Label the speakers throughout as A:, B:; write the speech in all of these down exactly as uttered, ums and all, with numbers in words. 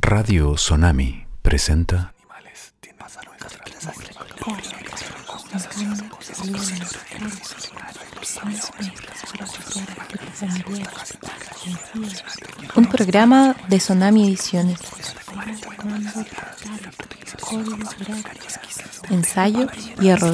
A: Radio Sonami presenta
B: un programa de Sonami Ediciones. Ensayo y error.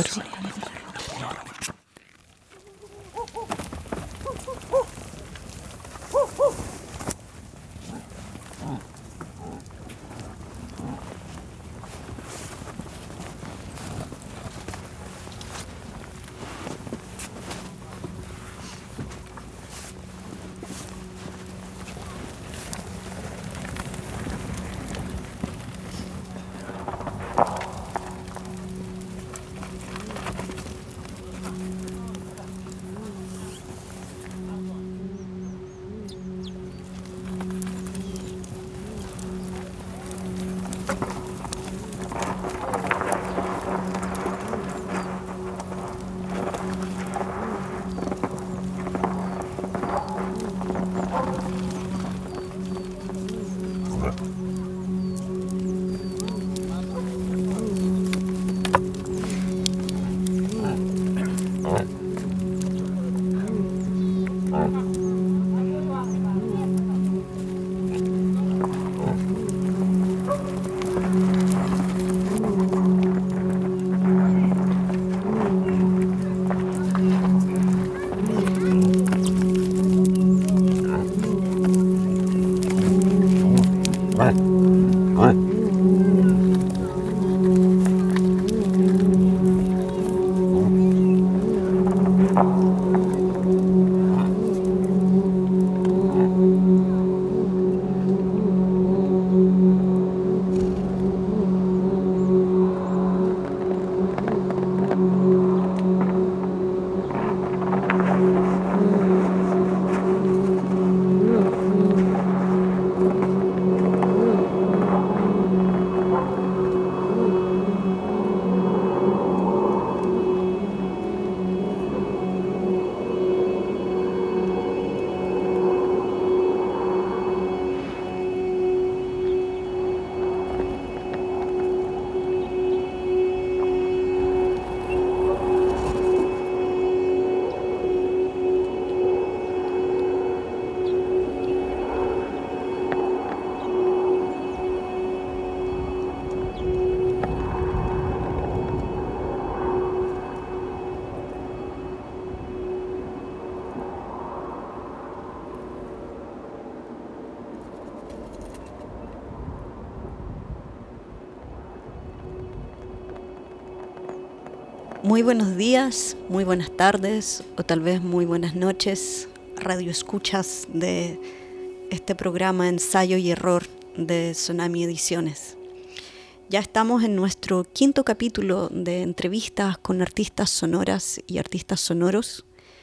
C: Muy buenos días, muy buenas tardes o tal vez muy buenas noches, radio escuchas de este programa Ensayo y Error de Sonami Ediciones. Ya estamos en nuestro quinto capítulo de entrevistas con artistas sonoras y artistas sonoros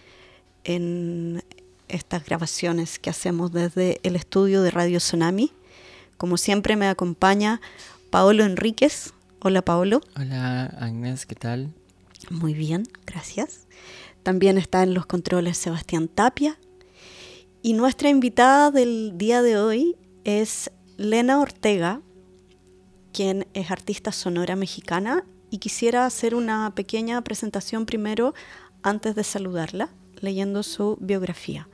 C: en estas grabaciones que hacemos desde el estudio de Radio Sonami. Como siempre me acompaña Paolo Enríquez. Hola Paolo.
D: Hola Agnes, ¿qué tal?
C: Muy bien, gracias. También está en los controles Sebastián Tapia. Y nuestra invitada del día de hoy es Lena Ortega, quien es artista sonora mexicana. Y quisiera hacer una pequeña presentación primero, antes de saludarla, leyendo su biografía.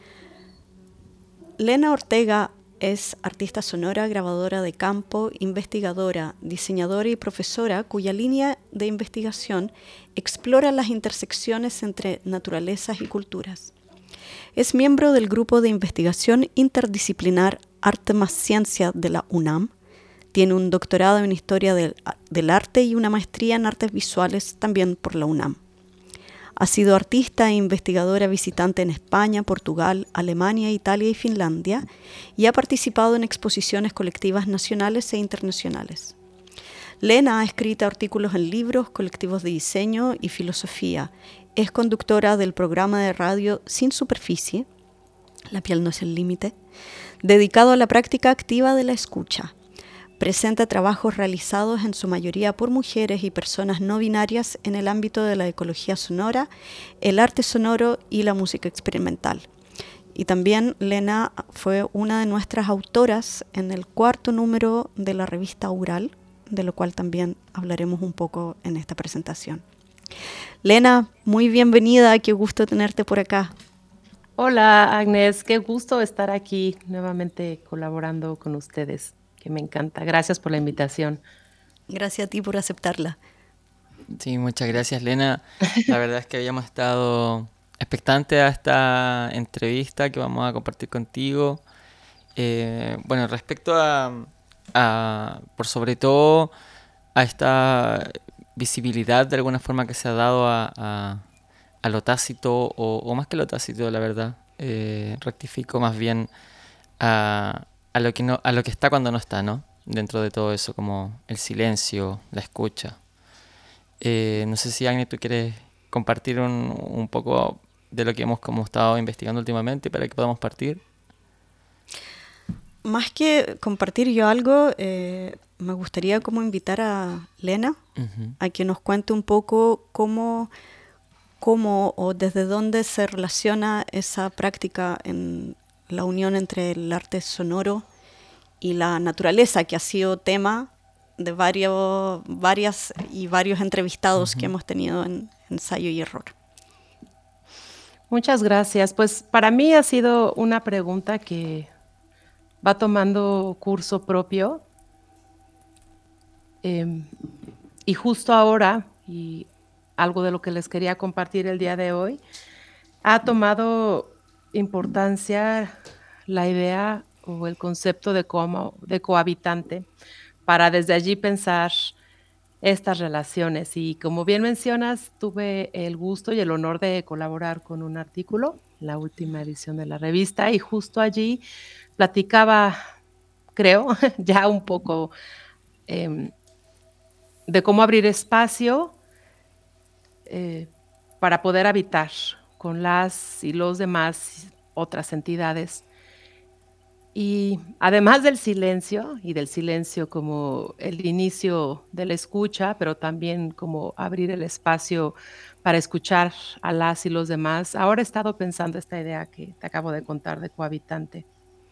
C: Lena Ortega es artista sonora, grabadora de campo, investigadora, diseñadora y profesora cuya línea de investigación explora las intersecciones entre naturalezas y culturas. Es miembro del grupo de investigación interdisciplinar Arte más Ciencia de la UNAM. Tiene un doctorado en Historia del, del Arte y una maestría en Artes Visuales también por la UNAM. Ha sido artista e investigadora visitante en España, Portugal, Alemania, Italia y Finlandia y ha participado en exposiciones colectivas nacionales e internacionales. Lena ha escrito artículos en libros, colectivos de diseño y filosofía. Es conductora del programa de radio Sin Superficie, La piel no es el límite, dedicado a la práctica activa de la escucha. Presenta trabajos realizados en su mayoría por mujeres y personas no binarias en el ámbito de la ecología sonora, el arte sonoro y la música experimental. y también Lena fue una de nuestras autoras en el cuarto número de la revista Ural, de lo cual también hablaremos un poco en esta presentación. Lena, muy bienvenida, qué gusto tenerte por acá.
E: Hola Agnes, qué gusto estar aquí nuevamente colaborando con ustedes, que me encanta. Gracias por la invitación.
C: Gracias a ti por aceptarla.
D: Sí, muchas gracias, Lena. La verdad es que habíamos estado expectantes a esta entrevista que vamos a compartir contigo. Eh, bueno, respecto a, a, por sobre todo, a esta visibilidad de alguna forma que se ha dado a, a, a lo tácito, o, o más que lo tácito, la verdad, eh, rectifico más bien a, a, lo que no, a lo que está cuando no está, ¿no? Dentro de todo eso, como el silencio, la escucha. Eh, no sé si, Agnes, tú quieres compartir un, un poco de lo que hemos como estado investigando últimamente para que podamos partir.
C: Más que compartir yo algo, eh, me gustaría como invitar a Lena uh-huh. a que nos cuente un poco cómo, cómo o desde dónde se relaciona esa práctica en la unión entre el arte sonoro y la naturaleza, que ha sido tema de varios, varias y varios entrevistados uh-huh. que hemos tenido en Ensayo y Error.
E: Muchas gracias. Pues para mí ha sido una pregunta que va tomando curso propio. Eh, y justo ahora, y algo de lo que les quería compartir el día de hoy, ha tomado importancia la idea o el concepto de, como, de cohabitante, para desde allí pensar estas relaciones. Y como bien mencionas, tuve el gusto y el honor de colaborar con un artículo, la última edición de la revista, y justo allí platicaba, creo, ya un poco eh, de cómo abrir espacio eh, para poder habitar con las y los demás otras entidades. Y además del silencio, y del silencio como el inicio de la escucha, pero también como abrir el espacio para escuchar a las y los demás, ahora he estado pensando esta idea que te acabo de contar de cohabitante.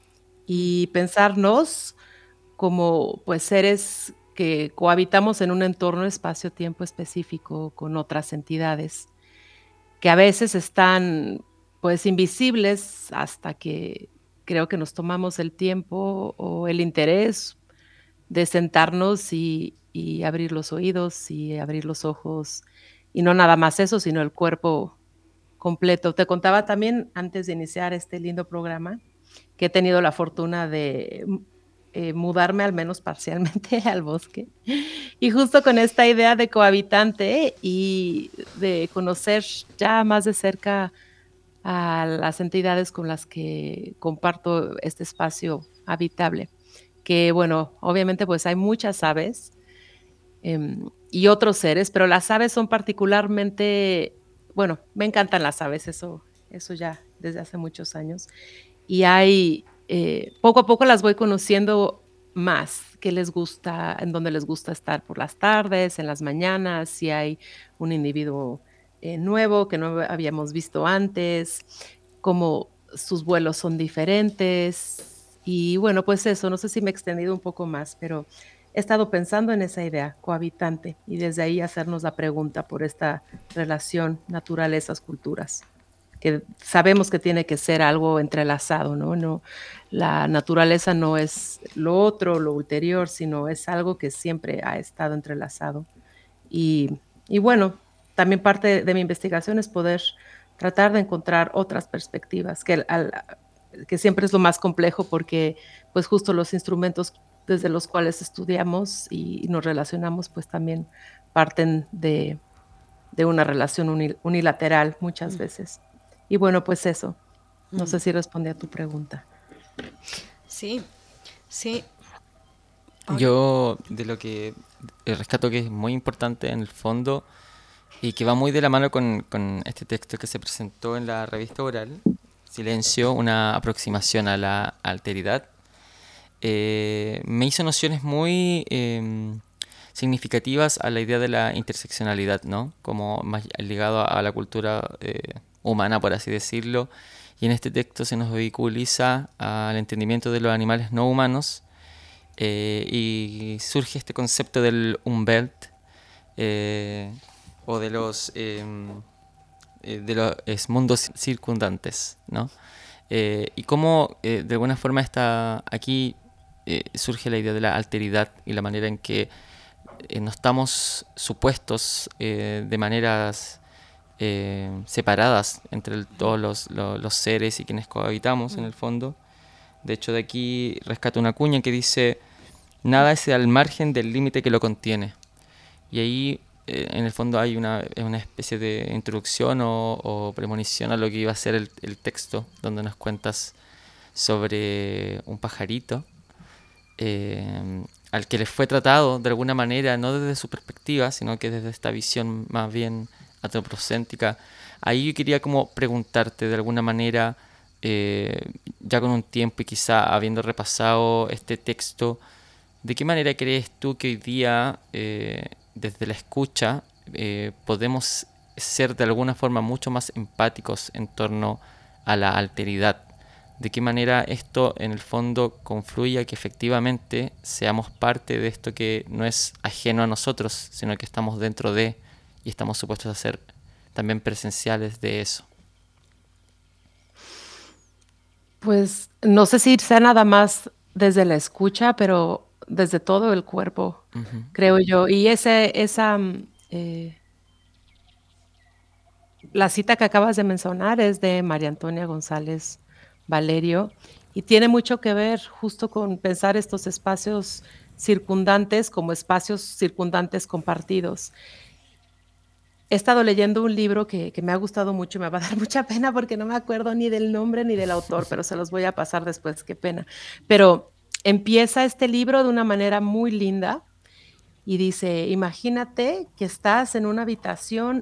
E: Y pensarnos como pues seres que cohabitamos en un entorno espacio-tiempo específico con otras entidades que a veces están pues invisibles hasta que creo que nos tomamos el tiempo o el interés de sentarnos y, y abrir los oídos y abrir los ojos, y no nada más eso, sino el cuerpo completo. Te contaba también antes de iniciar este lindo programa que he tenido la fortuna de eh, mudarme al menos parcialmente al bosque, y justo con esta idea de cohabitante y de conocer ya más de cerca a las entidades con las que comparto este espacio habitable, que bueno, obviamente pues hay muchas aves eh, y otros seres, pero las aves son particularmente, bueno, me encantan las aves, eso, eso ya desde hace muchos años, y hay, eh, poco a poco las voy conociendo más, que les gusta, en donde les gusta estar por las tardes, en las mañanas, si hay un individuo eh, nuevo que no habíamos visto antes, cómo sus vuelos son diferentes, y bueno, pues eso, no sé si me he extendido un poco más, pero he estado pensando en esa idea, cohabitante, y desde ahí hacernos la pregunta por esta relación naturalezas-culturas, que sabemos que tiene que ser algo entrelazado, ¿no? No, la naturaleza no es lo otro, lo ulterior, sino es algo que siempre ha estado entrelazado. Y, y bueno, también parte de mi investigación es poder tratar de encontrar otras perspectivas, que, al, que siempre es lo más complejo, porque pues justo los instrumentos desde los cuales estudiamos y, y nos relacionamos pues también parten de, de una relación unil, unilateral muchas mm. veces. Y bueno, pues eso. No mm. sé si respondí a tu pregunta.
C: Sí, sí.
D: Pablo. Yo de lo que rescato que es muy importante en el fondo y que va muy de la mano con, con este texto que se presentó en la revista Oral, Silencio, una aproximación a la alteridad, eh, me hizo nociones muy eh, significativas a la idea de la interseccionalidad, ¿no? Como más ligado a la cultura eh, humana, por así decirlo, y en este texto se nos vehiculiza al entendimiento de los animales no humanos, eh, y surge este concepto del Umwelt, eh, o de los, eh, de los mundos circundantes, ¿no? Eh, y cómo eh, de alguna forma está aquí eh, surge la idea de la alteridad y la manera en que eh, no estamos supuestos eh, de maneras eh, separadas entre el, todos los, los, los seres y quienes cohabitamos, mm. en el fondo. De hecho, de aquí rescato una cuña que dice: nada es al margen del límite que lo contiene. Y ahí eh, en el fondo hay una, una especie de introducción o, o premonición a lo que iba a ser el, el texto, donde nos cuentas sobre un pajarito eh, al que le fue tratado de alguna manera, no desde su perspectiva, sino que desde esta visión más bien antropocéntrica. Ahí yo quería como preguntarte de alguna manera, eh, ya con un tiempo y quizá habiendo repasado este texto, ¿de qué manera crees tú que hoy día, eh, desde la escucha, eh, podemos ser de alguna forma mucho más empáticos en torno a la alteridad? ¿De qué manera esto en el fondo confluye a que efectivamente seamos parte de esto que no es ajeno a nosotros, sino que estamos dentro de y estamos supuestos a ser también presenciales de eso?
E: Pues no sé si sea nada más desde la escucha, pero desde todo el cuerpo, uh-huh. creo yo. Y ese, esa, eh, la cita que acabas de mencionar es de María Antonia González Valerio y tiene mucho que ver justo con pensar estos espacios circundantes como espacios circundantes compartidos. He estado leyendo un libro que, que me ha gustado mucho y me va a dar mucha pena porque no me acuerdo ni del nombre ni del autor, pero se los voy a pasar después, qué pena. Pero empieza este libro de una manera muy linda y dice: imagínate que estás en una habitación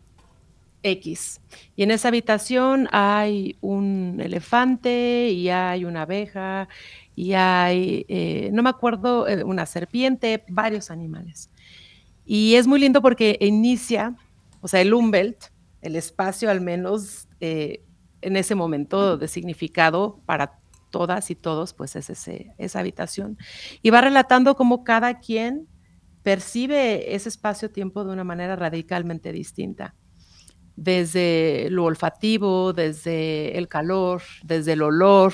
E: X y en esa habitación hay un elefante y hay una abeja y hay, eh, no me acuerdo, eh, una serpiente, varios animales. Y es muy lindo porque inicia, o sea, el Umwelt, el espacio al menos eh, en ese momento de significado para todas y todos, pues es ese, esa habitación. Y va relatando cómo cada quien percibe ese espacio-tiempo de una manera radicalmente distinta. Desde lo olfativo, desde el calor, desde el olor.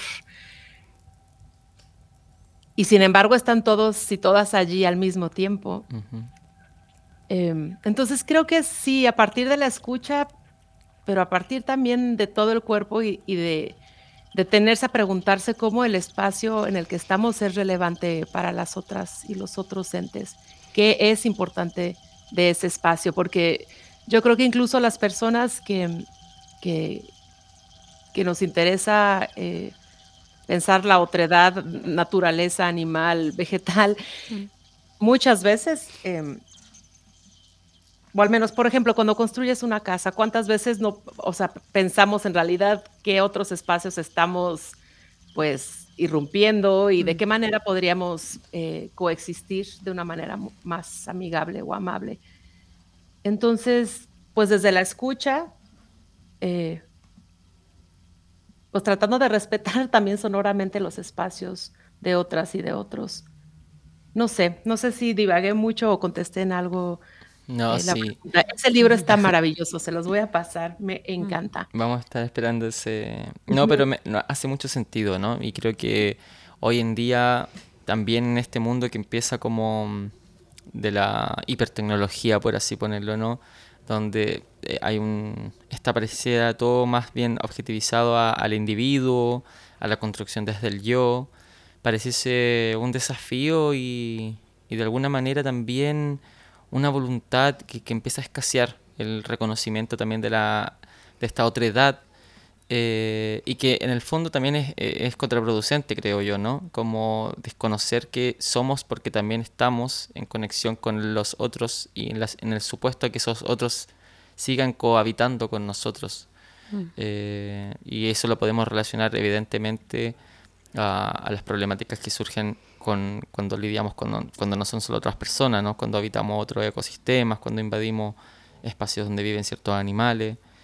E: Y sin embargo están todos y todas allí al mismo tiempo. Uh-huh. Eh, entonces creo que sí, a partir de la escucha, pero a partir también de todo el cuerpo y, y de detenerse a preguntarse cómo el espacio en el que estamos es relevante para las otras y los otros entes, qué es importante de ese espacio, porque yo creo que incluso las personas que, que, que nos interesa eh, pensar la otredad, naturaleza, animal, vegetal, mm. muchas veces... Eh, O al menos, por ejemplo, cuando construyes una casa, ¿cuántas veces no, o sea, pensamos en realidad qué otros espacios estamos, pues, irrumpiendo y mm. de qué manera podríamos eh, coexistir de una manera más amigable o amable? Entonces, pues desde la escucha, eh, pues tratando de respetar también sonoramente los espacios de otras y de otros. No sé, no sé si divagué mucho o contesté en algo.
D: No,
E: eh,
D: sí.
E: Pregunta. Ese libro está maravilloso, se los voy a pasar, me encanta.
D: Vamos a estar esperando ese... No, pero me, no, hace mucho sentido, ¿no? Y creo que hoy en día, también en este mundo que empieza como de la hipertecnología, por así ponerlo, ¿no? Donde hay un... está parecida todo más bien objetivizado a, al individuo, a la construcción desde el yo. Pareciese un desafío y, y de alguna manera también... una voluntad que, que empieza a escasear, el reconocimiento también de la de esta otredad, eh, y que en el fondo también es, es contraproducente, creo yo, ¿no? Como desconocer que somos porque también estamos en conexión con los otros y en, las, en el supuesto de que esos otros sigan cohabitando con nosotros. Mm. Eh, y eso lo podemos relacionar evidentemente a, a las problemáticas que surgen Con, cuando lidiamos con, cuando no son solo otras personas, ¿no? Cuando habitamos otros ecosistemas, cuando invadimos espacios donde viven ciertos animales.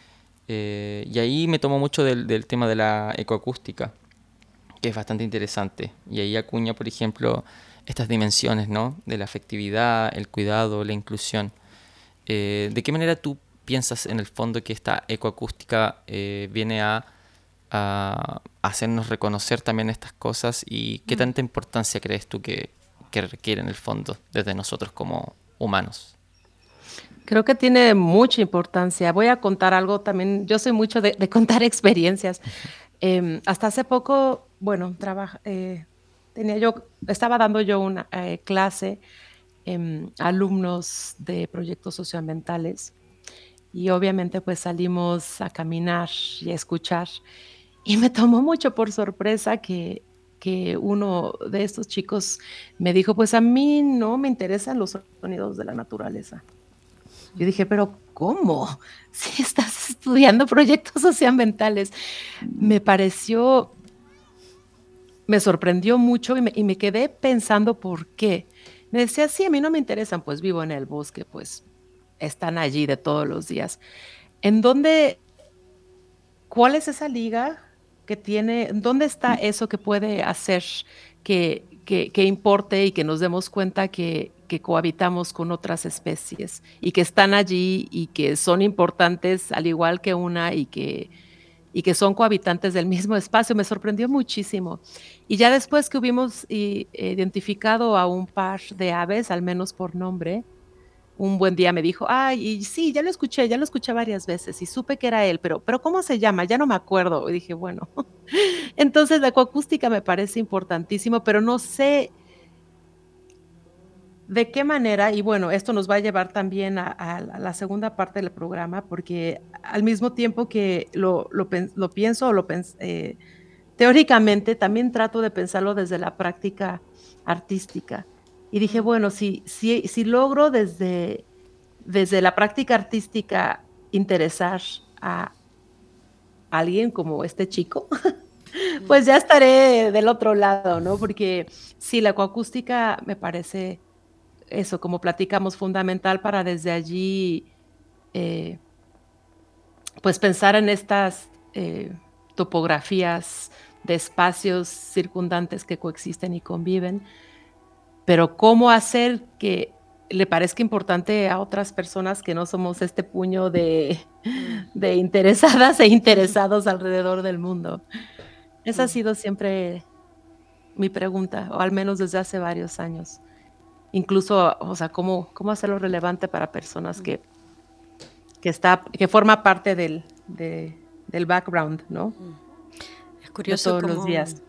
D: Eh, y ahí me tomo mucho del, del tema de la ecoacústica, que es bastante interesante. Y ahí acuña, por ejemplo, estas dimensiones, ¿no? De la afectividad, el cuidado, la inclusión. Eh, ¿De qué manera tú piensas en el fondo que esta ecoacústica eh, viene a, a hacernos reconocer también estas cosas? ¿Y qué tanta importancia crees tú que, que requiere en el fondo desde nosotros como humanos?
E: Creo que tiene mucha importancia. Voy a contar algo también. Yo soy mucho de, de contar experiencias. Eh, hasta hace poco, bueno, trabaja, eh, tenía yo, estaba dando yo una eh, clase eh, a alumnos de proyectos socioambientales y obviamente pues salimos a caminar y a escuchar y me tomó mucho por sorpresa que, que uno de estos chicos me dijo, pues a mí no me interesan los sonidos de la naturaleza. Yo dije, pero ¿cómo? Si estás estudiando proyectos socioambientales. Me pareció, me sorprendió mucho y me, y me quedé pensando por qué. Me decía, sí, a mí no me interesan, pues vivo en el bosque, pues están allí de todos los días. ¿En dónde, cuál es esa liga que tiene, dónde está eso que puede hacer que, que, que importe y que nos demos cuenta que, que cohabitamos con otras especies y que están allí y que son importantes al igual que una y que, y que son cohabitantes del mismo espacio? Me sorprendió muchísimo. Y ya después que hubimos identificado a un par de aves, al menos por nombre, un buen día me dijo, ay, y sí, ya lo escuché, ya lo escuché varias veces y supe que era él, pero, pero ¿cómo se llama? Ya no me acuerdo. Y dije, bueno, entonces la ecoacústica me parece importantísimo, pero no sé de qué manera, y bueno, esto nos va a llevar también a, a la segunda parte del programa, porque al mismo tiempo que lo, lo, lo pienso, o lo pens eh, teóricamente, también trato de pensarlo desde la práctica artística. Y dije, bueno, si, si, si logro desde, desde la práctica artística interesar a alguien como este chico, pues ya estaré del otro lado, ¿no? Porque sí, la ecoacústica me parece eso, como platicamos, fundamental para desde allí, eh, pues pensar en estas eh, topografías de espacios circundantes que coexisten y conviven, pero cómo hacer que le parezca importante a otras personas que no somos este puño de, de interesadas e interesados alrededor del mundo. Esa ha sido siempre mi pregunta, o al menos desde hace varios años. Incluso, o sea, cómo, cómo hacerlo relevante para personas que, que, está, que forma parte del, de, del background, ¿no?
C: Es curioso
E: de todos
C: como...
E: los días.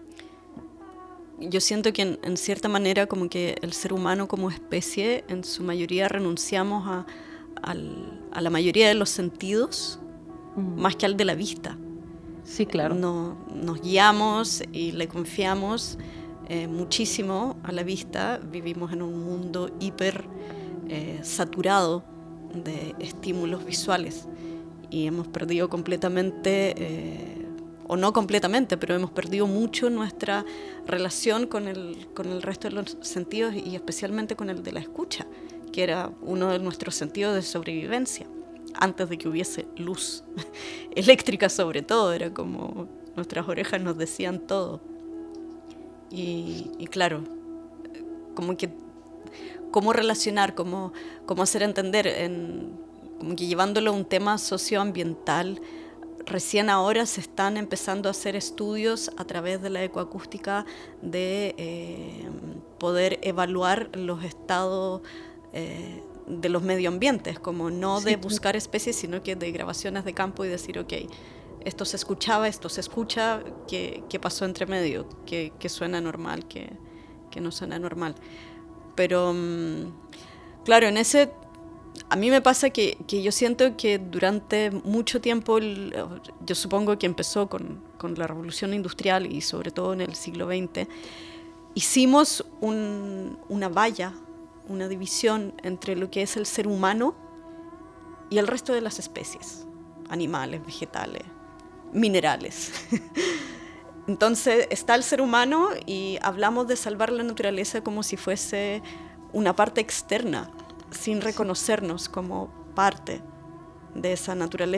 C: Yo siento que en, en cierta manera como que el ser humano como especie en su mayoría renunciamos a, al, a la mayoría de los sentidos mm. más que al de la vista.
E: Sí, claro.
C: No, nos guiamos y le confiamos eh, muchísimo a la vista. Vivimos en un mundo hiper eh, saturado de estímulos visuales y hemos perdido completamente... Eh, o no completamente, pero hemos perdido mucho nuestra relación con el, con el resto de los sentidos y especialmente con el de la escucha, que era uno de nuestros sentidos de sobrevivencia, antes de que hubiese luz eléctrica sobre todo, era como nuestras orejas nos decían todo. Y, y claro, como que cómo relacionar, cómo, cómo hacer entender, en, como que llevándolo a un tema socioambiental. Recién ahora se están empezando a hacer estudios a través de la ecoacústica de eh, poder evaluar los estados eh, de los medioambientes, como no sí, de buscar especies, sino que de grabaciones de campo y decir, ok, esto se escuchaba, esto se escucha, ¿qué, qué pasó entre medio? ¿Qué, qué suena normal? ¿Qué, qué no suena normal? Pero, claro, en ese... A mí me pasa que, que yo siento que durante mucho tiempo, yo supongo que empezó con, con la revolución industrial y sobre todo en el siglo veinte, hicimos un, una valla, una división entre lo que es el ser humano y el resto de las especies, animales, vegetales, minerales. Entonces está el ser humano y hablamos de salvar la naturaleza como si fuese una parte externa, sin reconocernos como parte de esa naturaleza.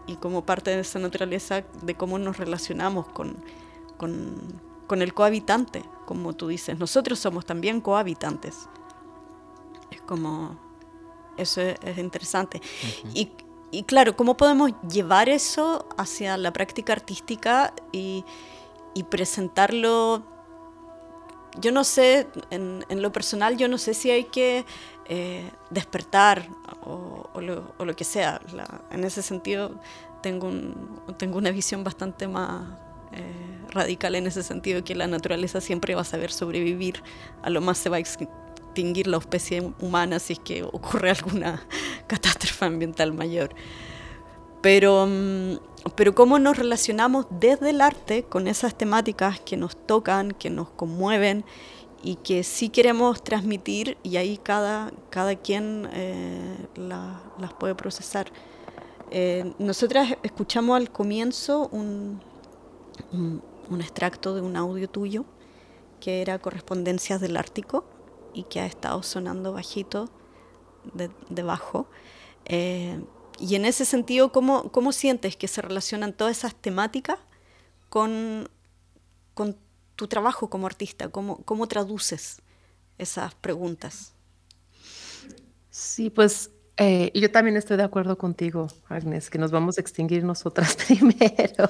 C: y como parte de esa naturaleza de cómo nos relacionamos con, con, con el cohabitante, como tú dices. Nosotros somos también cohabitantes. Es como... Eso es, es interesante. Uh-huh. Y, y claro, ¿cómo podemos llevar eso hacia la práctica artística y, y presentarlo? Yo no sé, en, en lo personal, yo no sé si hay que eh, despertar o, o, lo, o lo que sea. La, en ese sentido, tengo, un, tengo una visión bastante más eh, radical en ese sentido, que la naturaleza siempre va a saber sobrevivir. A lo más se va a extinguir la especie humana si es que ocurre alguna catástrofe ambiental mayor. Pero, pero cómo nos relacionamos desde el arte con esas temáticas que nos tocan, que nos conmueven y que sí queremos transmitir, y ahí cada, cada quien eh, la, las puede procesar. Eh, nosotras escuchamos al comienzo un, un, un extracto de un audio tuyo que era Correspondencias del Ártico y que ha estado sonando bajito de, debajo. Eh, Y en ese sentido, ¿cómo, cómo sientes que se relacionan todas esas temáticas con, con tu trabajo como artista? ¿Cómo, cómo traduces esas preguntas?
E: Sí, pues eh, yo también estoy de acuerdo contigo, Agnes, que nos vamos a extinguir nosotras primero.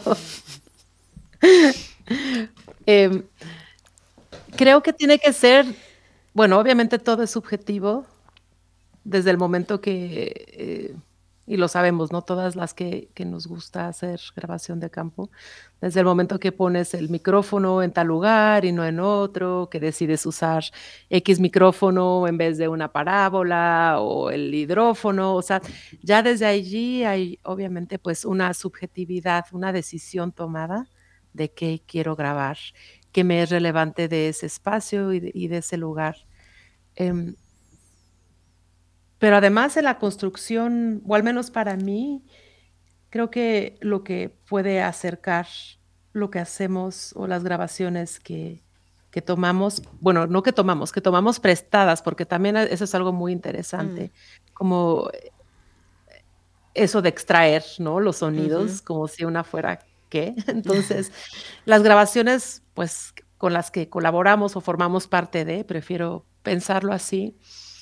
E: eh, creo que tiene que ser, bueno, obviamente todo es subjetivo desde el momento que... Eh, y lo sabemos, ¿no? Todas las que, que nos gusta hacer grabación de campo, desde el momento que pones el micrófono en tal lugar y no en otro, que decides usar X micrófono en vez de una parábola o el hidrófono, o sea, ya desde allí hay obviamente pues una subjetividad, una decisión tomada de qué quiero grabar, qué me es relevante de ese espacio y de, y de ese lugar. Eh, Pero además en la construcción, o al menos para mí, creo que lo que puede acercar lo que hacemos o las grabaciones que, que tomamos, bueno, no que tomamos, que tomamos prestadas, porque también eso es algo muy interesante, mm. como eso de extraer, ¿no? Los sonidos, uh-huh. como si una fuera qué. Entonces, las grabaciones, pues, con las que colaboramos o formamos parte de, prefiero pensarlo así.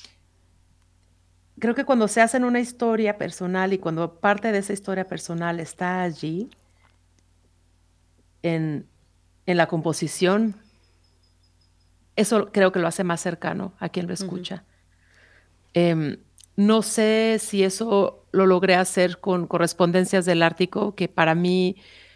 E: Creo que cuando se hace una historia personal y cuando parte de esa historia personal está allí, en, en la composición, eso creo que lo hace más cercano a quien lo escucha. Uh-huh. Eh, no sé si eso lo logré hacer con Correspondencias del Ártico, que para mí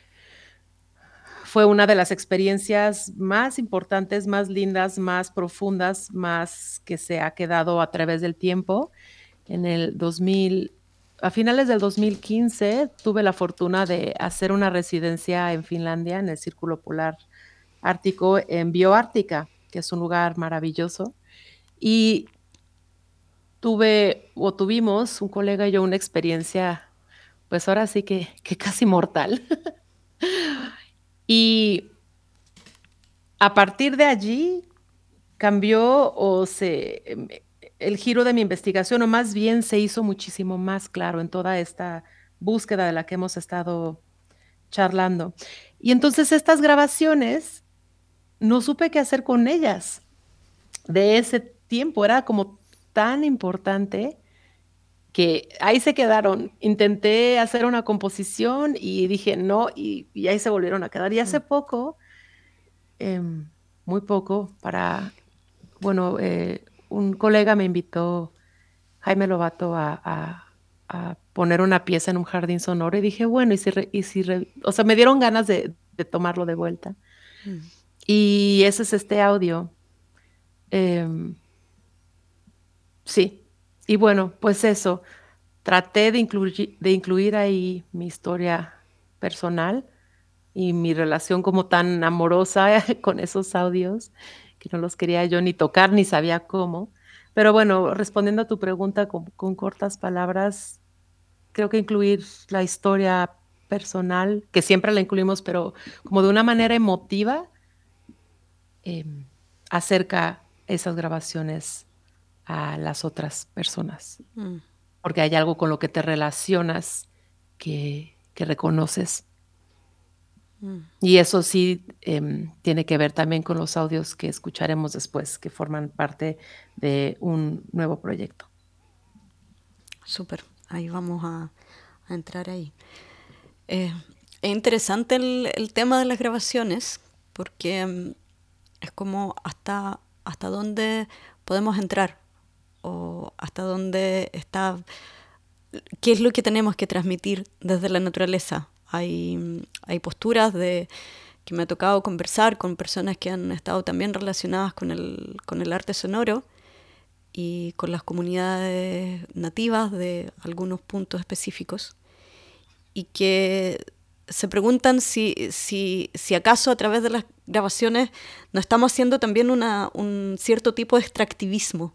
E: fue una de las experiencias más importantes, más lindas, más profundas, más que se ha quedado a través del tiempo. En el dos mil, a finales del dos mil quince, tuve la fortuna de hacer una residencia en Finlandia, en el Círculo Polar Ártico, en Bioártica, que es un lugar maravilloso. Y tuve, o tuvimos, un colega y yo, una experiencia, pues ahora sí que, que casi mortal. Y a partir de allí cambió o se... el giro de mi investigación, o más bien se hizo muchísimo más claro en toda esta búsqueda de la que hemos estado charlando. Y entonces estas grabaciones, no supe qué hacer con ellas. De ese tiempo era como tan importante que ahí se quedaron. Intenté hacer una composición y dije no, y, y ahí se volvieron a quedar. Y hace poco, eh, muy poco, para, bueno, eh, un colega me invitó, Jaime Lobato, a, a, a poner una pieza en un jardín sonoro y dije, bueno, y si, re, y si re, o sea, me dieron ganas de, de tomarlo de vuelta. Mm. Y ese es este audio. Eh, sí, y bueno, pues eso, traté de incluir, de incluir ahí mi historia personal y mi relación como tan amorosa con esos audios, que no los quería yo ni tocar, ni sabía cómo. Pero bueno, respondiendo a tu pregunta con, con cortas palabras, creo que incluir la historia personal, que siempre la incluimos, pero como de una manera emotiva, eh, acerca esas grabaciones a las otras personas. Mm. Porque hay algo con lo que te relacionas que, que reconoces.
C: Mm.
E: Y eso sí em, tiene que ver también con los audios que escucharemos después, que forman parte de un nuevo proyecto.
C: Súper, ahí vamos a, a entrar ahí. Eh, es interesante el, el tema de las grabaciones, porque mm, es como hasta, hasta dónde podemos entrar, o hasta dónde está, qué es lo que tenemos que transmitir desde la naturaleza. Hay, mm, hay posturas de que me ha tocado conversar con personas que han estado también relacionadas con el, con el arte sonoro y con las comunidades nativas de algunos puntos específicos, y que se preguntan si, si, si acaso a través de las grabaciones no estamos haciendo también una, un cierto tipo de extractivismo.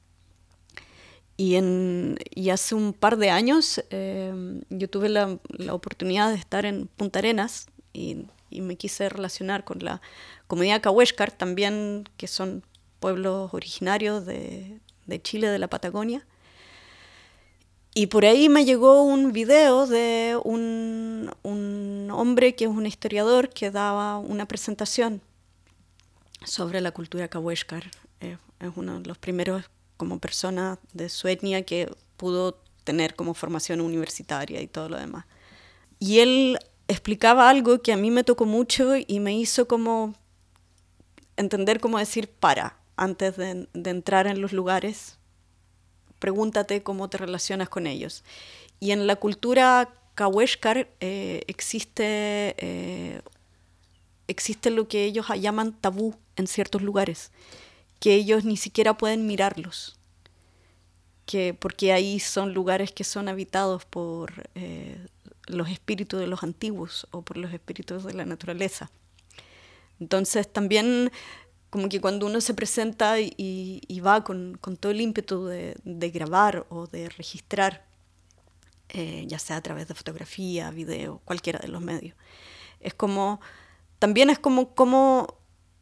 C: Y, en, y hace un par de años eh, yo tuve la, la oportunidad de estar en Punta Arenas y, y me quise relacionar con la comunidad Cahuéscar también, que son pueblos originarios de, de Chile, de la Patagonia. Y por ahí me llegó un video de un, un hombre que es un historiador que daba una presentación sobre la cultura Cahuéscar. Eh, es uno de los primeros como persona de su etnia que pudo tener como formación universitaria y todo lo demás. Y él explicaba algo que a mí me tocó mucho y me hizo como entender cómo decir para, antes de, de entrar en los lugares, pregúntate cómo te relacionas con ellos. Y en la cultura Cahuéscar eh, existe, eh, existe lo que ellos llaman tabú en ciertos lugares, que ellos ni siquiera pueden mirarlos, que, porque ahí son lugares que son habitados por eh, los espíritus de los antiguos o por los espíritus de la naturaleza. Entonces también como que cuando uno se presenta y, y va con, con todo el ímpetu de, de grabar o de registrar, eh, ya sea a través de fotografía, video, cualquiera de los medios, es como, también es como, como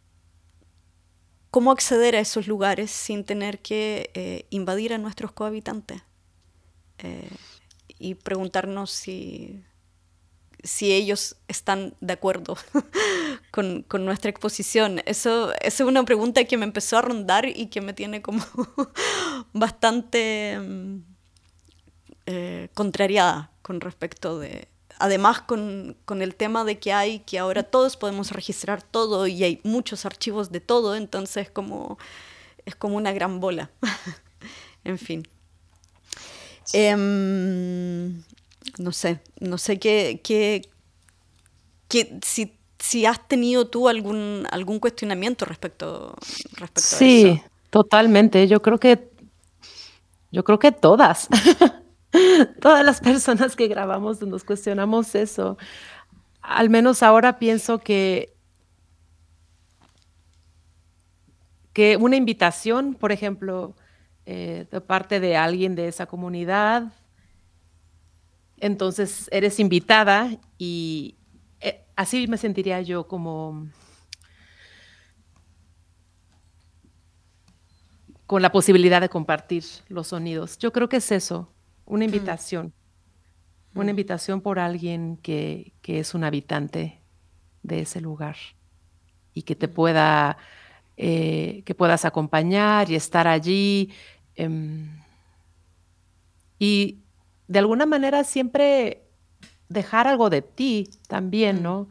C: cómo acceder a esos lugares sin tener que eh, invadir a nuestros cohabitantes eh, y preguntarnos si, si ellos están de acuerdo con, con nuestra exposición. Eso, esa es una pregunta que me empezó a rondar y que me tiene como bastante eh, contrariada con respecto de... Además, con, con el tema de que hay, que ahora todos podemos registrar todo y hay muchos archivos de todo, entonces como, es como una gran bola. En fin. Eh, no sé, no sé qué, qué, qué si, si has tenido tú algún, algún cuestionamiento respecto, respecto
E: Sí,
C: a eso.
E: totalmente. Yo creo que, yo creo que todas. Todas las personas que grabamos nos cuestionamos eso. Al menos ahora pienso que, que una invitación, por ejemplo, eh, de parte de alguien de esa comunidad, entonces eres invitada y eh, así me sentiría yo como con la posibilidad de compartir los sonidos. Yo creo que es eso, una invitación. Una invitación por alguien que, que es un habitante de ese lugar y que te pueda, eh, que puedas acompañar y estar allí. Eh, y de alguna manera siempre dejar algo de ti también, ¿no?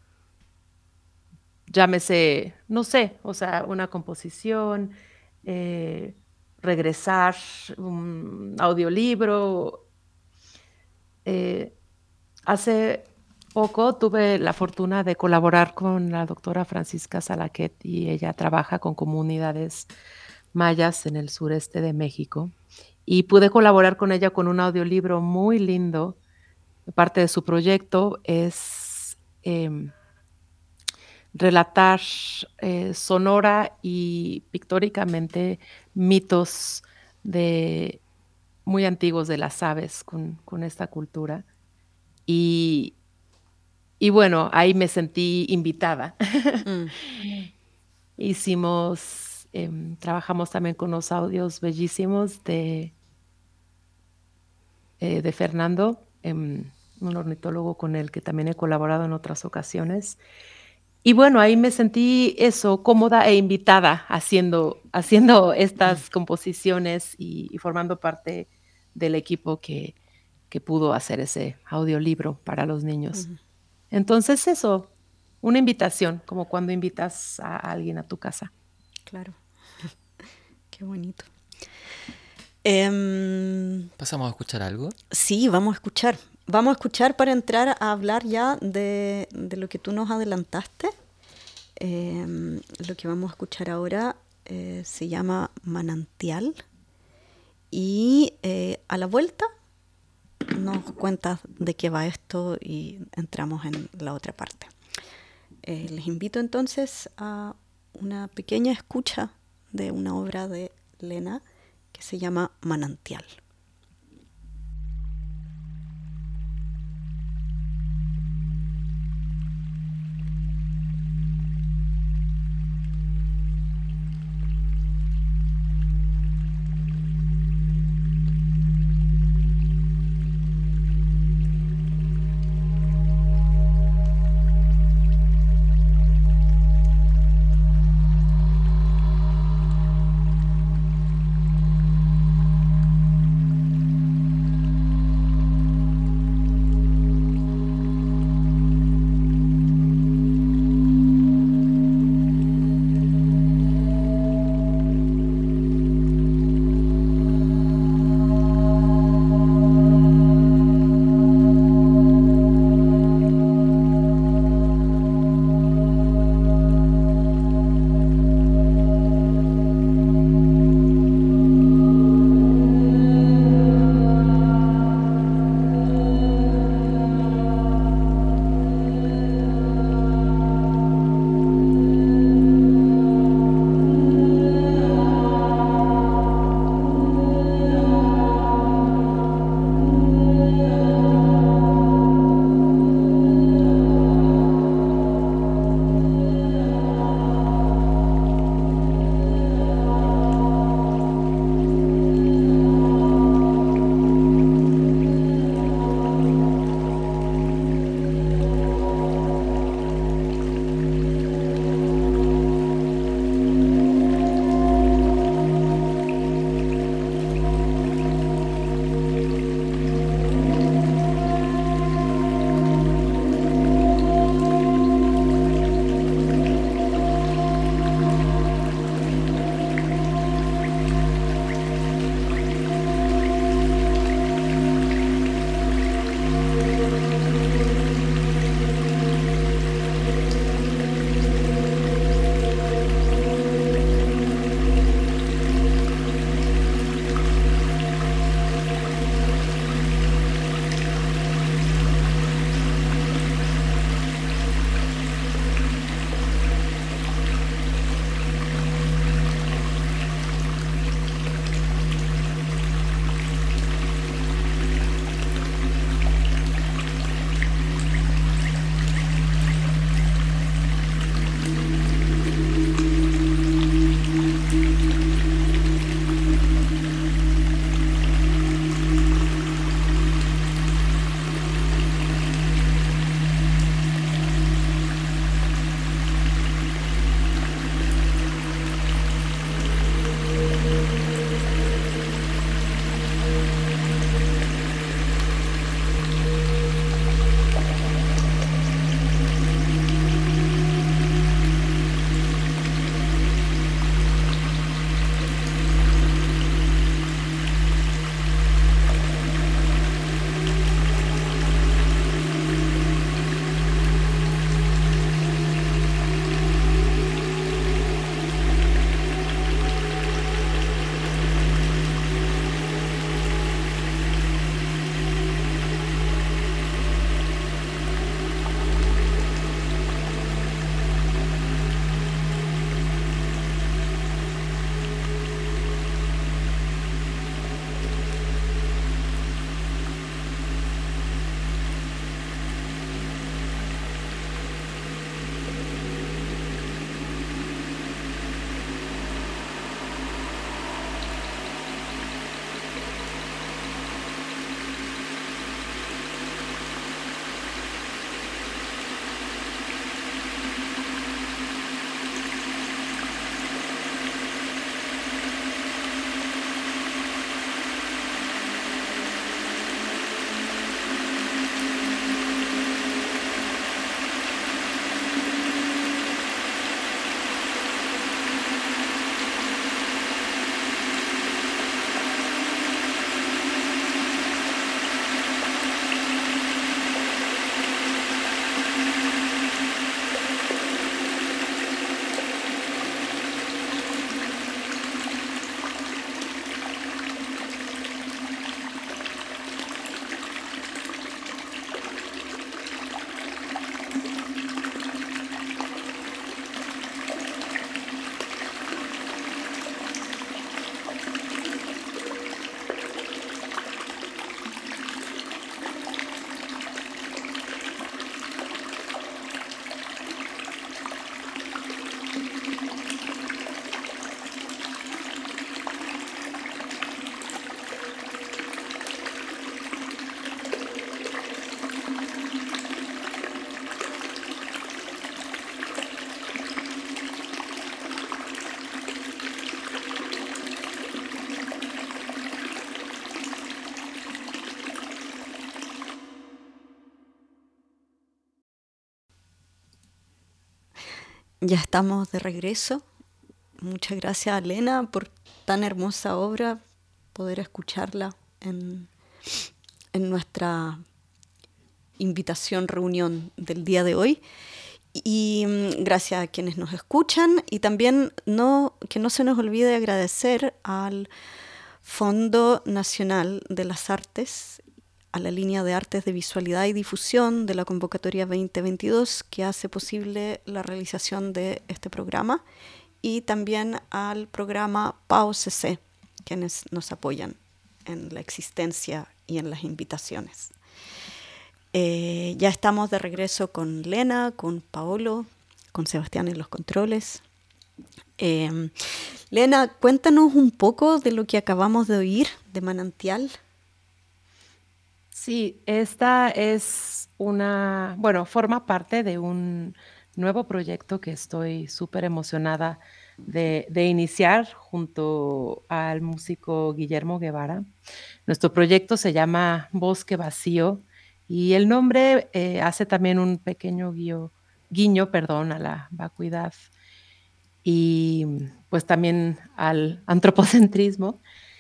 E: Llámese, no sé, o sea, una composición, eh, regresar, un audiolibro. Eh, hace poco tuve la fortuna de colaborar con la doctora Francisca Salaquet y ella trabaja con comunidades mayas en el sureste de México y pude colaborar con ella con un audiolibro muy lindo. Parte de su proyecto es eh, relatar eh, sonora y pictóricamente mitos de, muy antiguos de las aves con, con esta cultura. Y, y bueno, ahí me sentí invitada.
C: Mm.
E: Hicimos, eh, trabajamos también con los audios bellísimos de, eh, de Fernando, eh, un ornitólogo con el que también he colaborado en otras ocasiones. Y bueno, ahí me sentí eso, cómoda e invitada haciendo, haciendo estas composiciones y, y formando parte del equipo que, que pudo hacer ese audiolibro para los niños.
C: Ujú.
E: Entonces eso, una invitación, como cuando invitas a alguien a tu casa.
C: Claro. Qué bonito. Em,
D: ¿Pasamos a escuchar algo?
C: sí, vamos a escuchar. Vamos a escuchar para entrar a hablar ya de, de lo que tú nos adelantaste. Em, lo que vamos a escuchar ahora eh, se llama Manantial. Y eh, a la vuelta nos cuentas de qué va esto y entramos en la otra parte. Eh, les invito entonces a una pequeña escucha de una obra de Lena que se llama Manantial. Ya estamos de regreso. Muchas gracias, Elena, por tan hermosa obra, poder escucharla en, en nuestra invitación, reunión del día de hoy. Y mm, gracias a quienes nos escuchan, y también no, que no se nos olvide agradecer al Fondo Nacional de las Artes, a la línea de Artes de Visualidad y Difusión de la convocatoria veinte veintidós, que hace posible la realización de este programa, y también al programa P A O C C, quienes nos apoyan en la existencia y en las invitaciones. Eh, ya estamos de regreso con Lena, con Paolo, con Sebastián en los controles. Eh, Lena, cuéntanos un poco de lo que acabamos de oír de Manantial.
E: Sí, esta es una, bueno, forma parte de un nuevo proyecto que estoy súper emocionada de, de iniciar junto al músico Guillermo Guevara. Nuestro proyecto se llama Bosque Vacío y el nombre eh, hace también un pequeño guiño, guiño, perdón, a la vacuidad y pues también al antropocentrismo.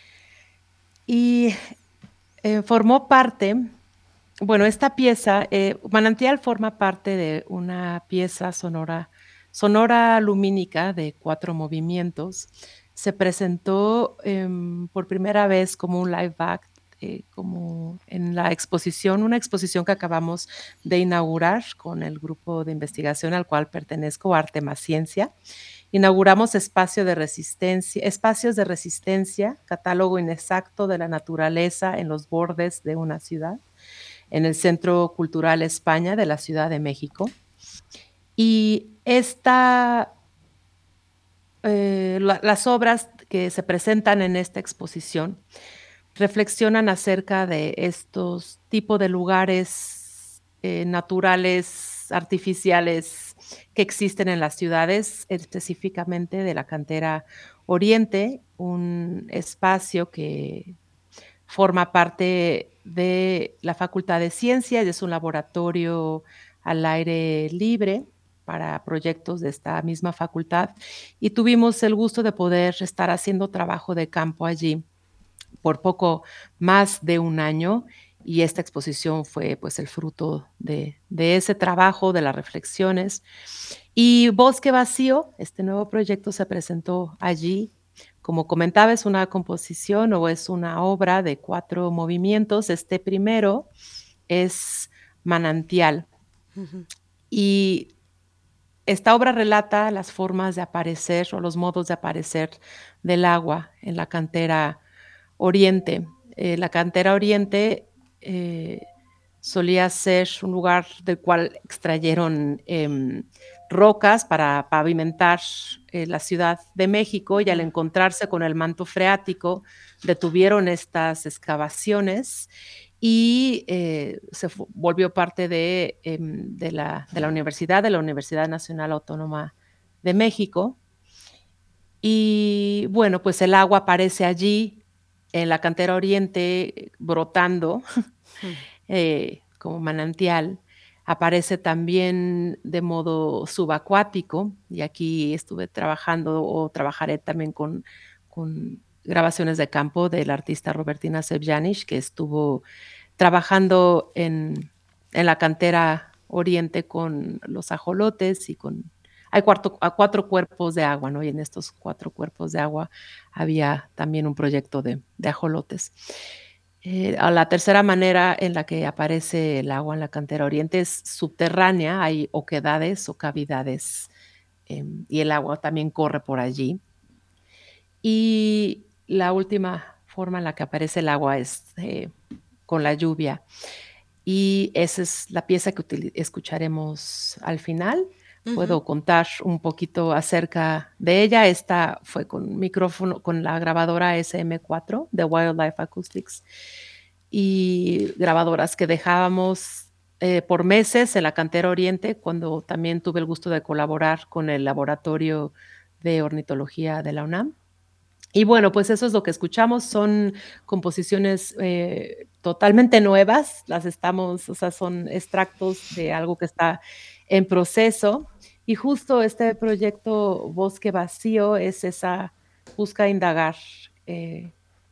E: Y eh, formó parte, bueno, esta pieza, eh, Manantial forma parte de una pieza sonora, sonora lumínica de cuatro movimientos. Se presentó eh, por primera vez como un live act, eh, como en la exposición, una exposición que acabamos de inaugurar con el grupo de investigación al cual pertenezco, Arte más Ciencia. Inauguramos espacio de resistencia, espacios de resistencia, catálogo inexacto de la naturaleza en los bordes de una ciudad, en el Centro Cultural España de la Ciudad de México. Y esta, eh, la, las obras que se presentan en esta exposición reflexionan acerca de estos tipos de lugares eh, naturales, artificiales que existen en las ciudades, específicamente de la cantera Oriente, un espacio que forma parte de la Facultad de Ciencias, es un laboratorio al aire libre para proyectos de esta misma facultad y tuvimos el gusto de poder estar haciendo trabajo de campo allí por poco más de un año y esta exposición fue pues el fruto de, de ese trabajo, de las reflexiones. Y Bosque Vacío, este nuevo proyecto se presentó allí. Como comentaba, es una composición o es una obra de cuatro movimientos. Este primero es Manantial.
C: Uh-huh.
E: Y esta obra relata las formas de aparecer o los modos de aparecer del agua en la cantera Oriente. Eh, la cantera Oriente eh, solía ser un lugar del cual extrayeron eh, rocas para pavimentar eh, la Ciudad de México y al encontrarse con el manto freático detuvieron estas excavaciones y eh, se volvió parte de, eh, de, la, de la universidad, de la Universidad Nacional Autónoma de México. Y bueno, pues el agua aparece allí en la cantera Oriente brotando eh, como manantial. Aparece también de modo subacuático y aquí estuve trabajando o trabajaré también con, con grabaciones de campo del artista Robertina Sevjanic, que estuvo trabajando en, en la cantera Oriente con los ajolotes y con hay cuatro, cuatro cuerpos de agua, ¿no? Y en estos cuatro cuerpos de agua había también un proyecto de, de ajolotes. Eh, a la tercera manera en la que aparece el agua en la cantera Oriente es subterránea, hay oquedades o cavidades eh, y el agua también corre por allí. Y la última forma en la que aparece el agua es eh, con la lluvia. Y esa es la pieza que escucharemos al final. Uh-huh. Puedo contar un poquito acerca de ella. Esta fue con micrófono, con la grabadora S M cuatro de Wildlife Acoustics y grabadoras que dejábamos eh, por meses en la cantera Oriente, cuando también tuve el gusto de colaborar con el laboratorio de ornitología de la UNAM. Y bueno, pues eso es lo que escuchamos, son composiciones eh, totalmente nuevas, las estamos, o sea, son extractos de algo que está en proceso, Y justo este proyecto Bosque Vacío es esa busca indagar eh,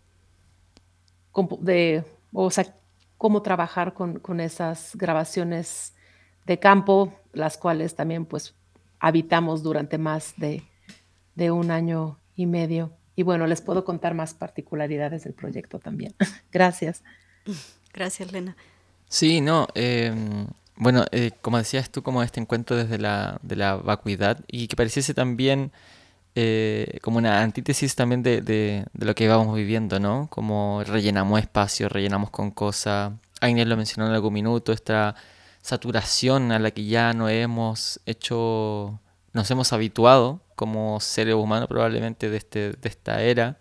E: de, o sea, cómo trabajar con, con esas grabaciones de campo, las cuales también pues habitamos durante más de, de un año y medio. Y bueno, les puedo contar más particularidades del proyecto también. Gracias.
C: Gracias, Lena.
D: Sí, no, eh, bueno, eh, como decías tú, como este encuentro desde la, de la vacuidad y que pareciese también eh, como una antítesis también de, de, de lo que íbamos viviendo, ¿no? Como rellenamos espacio, rellenamos con cosas. Agnes lo mencionó en algún minuto, esta saturación a la que ya no hemos hecho, nos hemos habituado como seres humanos probablemente de, este, de esta era.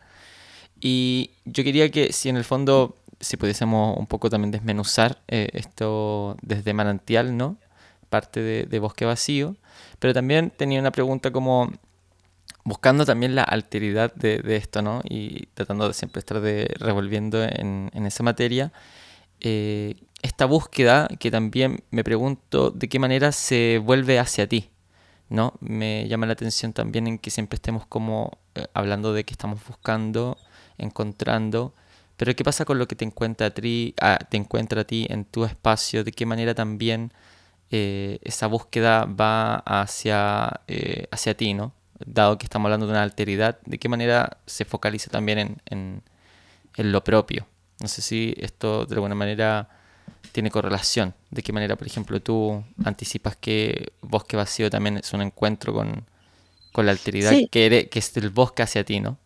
D: Y yo quería que si en el fondo, si pudiésemos un poco también desmenuzar eh, esto desde Manantial, ¿no? Parte de, de Bosque Vacío. Pero también tenía una pregunta como buscando también la alteridad de, de esto, ¿no? Y tratando de siempre estar de, revolviendo en, en esa materia. Eh, esta búsqueda que también me pregunto de qué manera se vuelve hacia ti, ¿no? Me llama la atención también en que siempre estemos como eh, hablando de que estamos buscando, encontrando, pero ¿qué pasa con lo que te encuentra a ti, a, te encuentra a ti en tu espacio? ¿De qué manera también eh, esa búsqueda va hacia, eh, hacia ti, ¿no? Dado que estamos hablando de una alteridad, ¿de qué manera se focaliza también en, en, en lo propio? No sé si esto de alguna manera tiene correlación. ¿De qué manera, por ejemplo, tú anticipas que Bosque Vacío también es un encuentro con, con la alteridad
E: Sí,
D: que, eres, que es el bosque hacia ti, ¿no?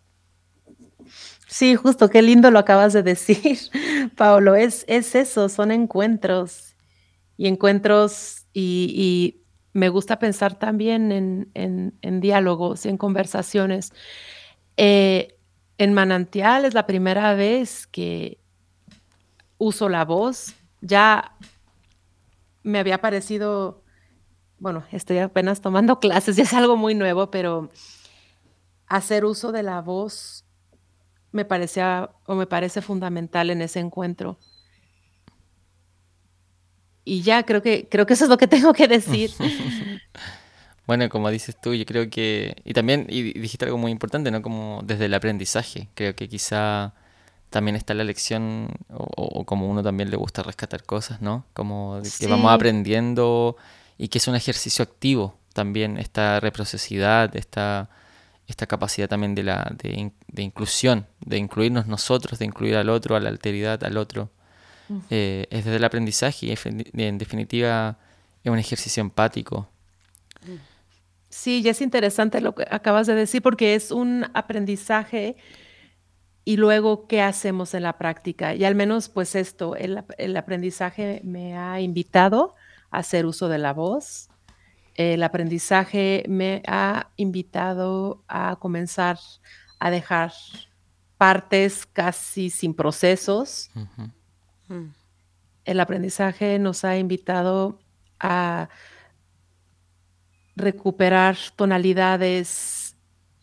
E: sí, justo, qué lindo lo acabas de decir, Paolo. Es, es eso, son encuentros y encuentros y, y me gusta pensar también en, en, en diálogos y en conversaciones. Eh, en Manantial es la primera vez que uso la voz. Ya me había parecido, bueno, estoy apenas tomando clases, ya es algo muy nuevo, pero hacer uso de la voz me parecía o me parece fundamental en ese encuentro. Y ya creo que creo que eso es lo que tengo que decir.
D: Bueno, como dices tú, yo creo que... Y también y dijiste algo muy importante, ¿no? Como desde el aprendizaje. Creo que quizá también está la lección, o, o como uno también le gusta rescatar cosas, ¿no? Como de que vamos
E: Sí,
D: aprendiendo y que es un ejercicio activo también, esta reciprocidad, esta, esta capacidad también de, la, de, in- de inclusión, de incluirnos nosotros, de incluir al otro, a la alteridad, al otro.
E: mm,
D: Eh, es desde el aprendizaje y en en definitiva es un ejercicio empático.
E: sí, y es interesante lo que acabas de decir, porque es un aprendizaje y luego, ¿qué hacemos en la práctica? Y al menos, pues esto, el ap el aprendizaje me ha invitado a hacer uso de la voz. El aprendizaje me ha invitado a comenzar a dejar partes casi sin procesos.
D: Ujú.
C: Mm,
E: El aprendizaje nos ha invitado a recuperar tonalidades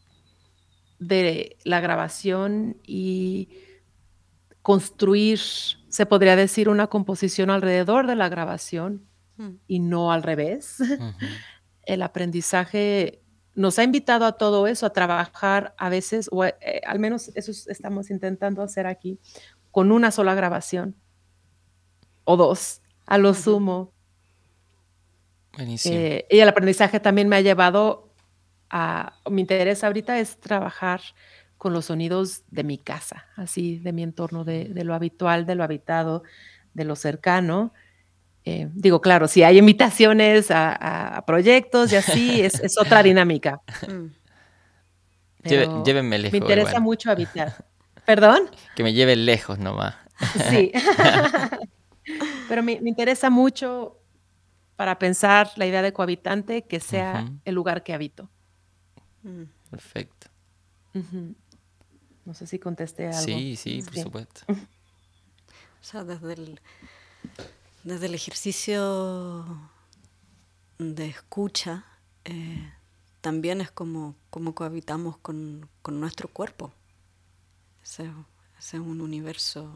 E: de la grabación y construir, se podría decir, una composición alrededor de la grabación
C: mm,
E: y no al revés.
D: Ujú.
E: El aprendizaje nos ha invitado a todo eso, a trabajar a veces, o eh, al menos eso es- estamos intentando hacer aquí, con una sola grabación o dos, a lo
C: ujú,
E: sumo.
D: Buenísimo.
E: Eh, y el aprendizaje también me ha llevado a mi interés ahorita es trabajar con los sonidos de mi casa, así, de mi entorno, de de lo habitual, de lo habitado, de lo cercano. Eh, digo, claro, si hay invitaciones a a a proyectos y así, es es otra dinámica,
C: mm.
D: Lleve-
E: pero
D: llévenme
E: me
D: lejos
E: interesa
D: igual.
E: mucho habitar. ¿Perdón?
D: Que me lleven lejos nomás.
E: Sí. Pero me me interesa mucho para pensar la idea de cohabitante, que sea
D: Ujú.
E: el lugar que habito.
C: Mm.
D: Perfecto.
E: Ujú. No sé si contesté algo.
D: Sí, sí, por
C: Mm.
E: Sí.
D: supuesto.
C: O sea, desde el, desde el ejercicio de escucha, eh, también es como, como cohabitamos con, con nuestro cuerpo. Ese, ese es un universo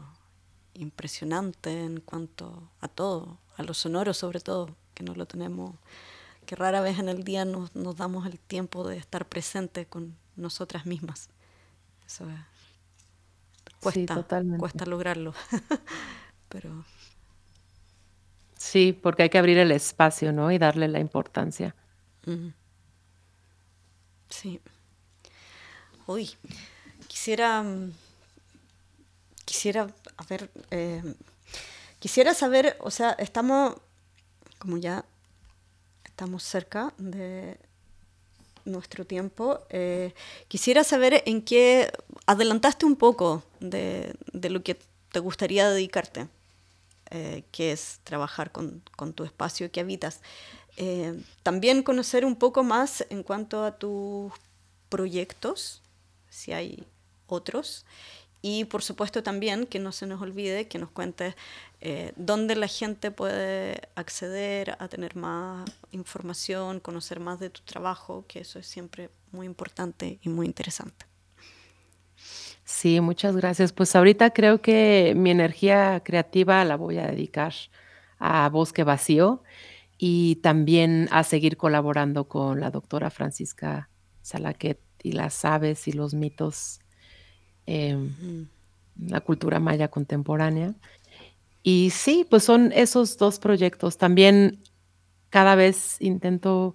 C: impresionante en cuanto a todo, a lo sonoro sobre todo, que no lo tenemos, que rara vez en el día nos, nos damos el tiempo de estar presentes con nosotras mismas. Eso es, cuesta,
E: Sí, totalmente.
C: cuesta lograrlo, pero
E: Sí, porque hay que abrir el espacio, ¿no? Y darle la importancia.
C: mm, sí. Uy, quisiera, mm, quisiera, a ver, eh, quisiera saber, o sea, estamos, como ya estamos cerca de nuestro tiempo, eh, quisiera saber en qué adelantaste un poco de, de lo que te gustaría dedicarte, eh, que es trabajar con, con tu espacio que habitas. Eh, también conocer un poco más en cuanto a tus proyectos, si hay otros, y por supuesto también que no se nos olvide que nos cuentes eh, dónde la gente puede acceder a tener más información, conocer más de tu trabajo, que eso es siempre muy importante y muy interesante.
E: Sí, muchas gracias. Pues ahorita creo que mi energía creativa la voy a dedicar a Bosque Vacío y también a seguir colaborando con la doctora Francisca Salaquet y las aves y los mitos, em,
C: Mm.
E: la cultura maya contemporánea. Y sí, pues son esos dos proyectos. También cada vez intento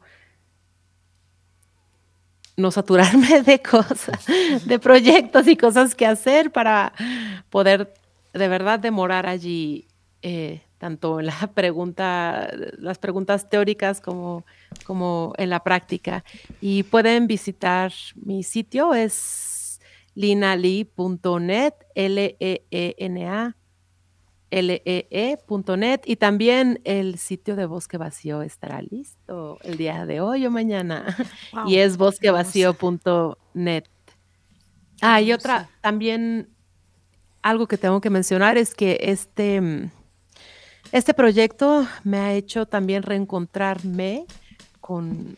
E: no saturarme de cosas, de proyectos y cosas que hacer para poder de verdad demorar allí, eh, tanto en la pregunta las preguntas teóricas como como en la práctica. Y pueden visitar mi sitio, es lenalee punto net, L E E N A L E E punto net, y también el sitio de Bosque Vacío estará listo el día de hoy o mañana, y
C: Wow,
E: es bosque
C: hermoso,
E: vacío punto net. Ah, y
C: hermoso.
E: otra, también algo que tengo que mencionar es que este, mm, este proyecto me ha hecho también reencontrarme con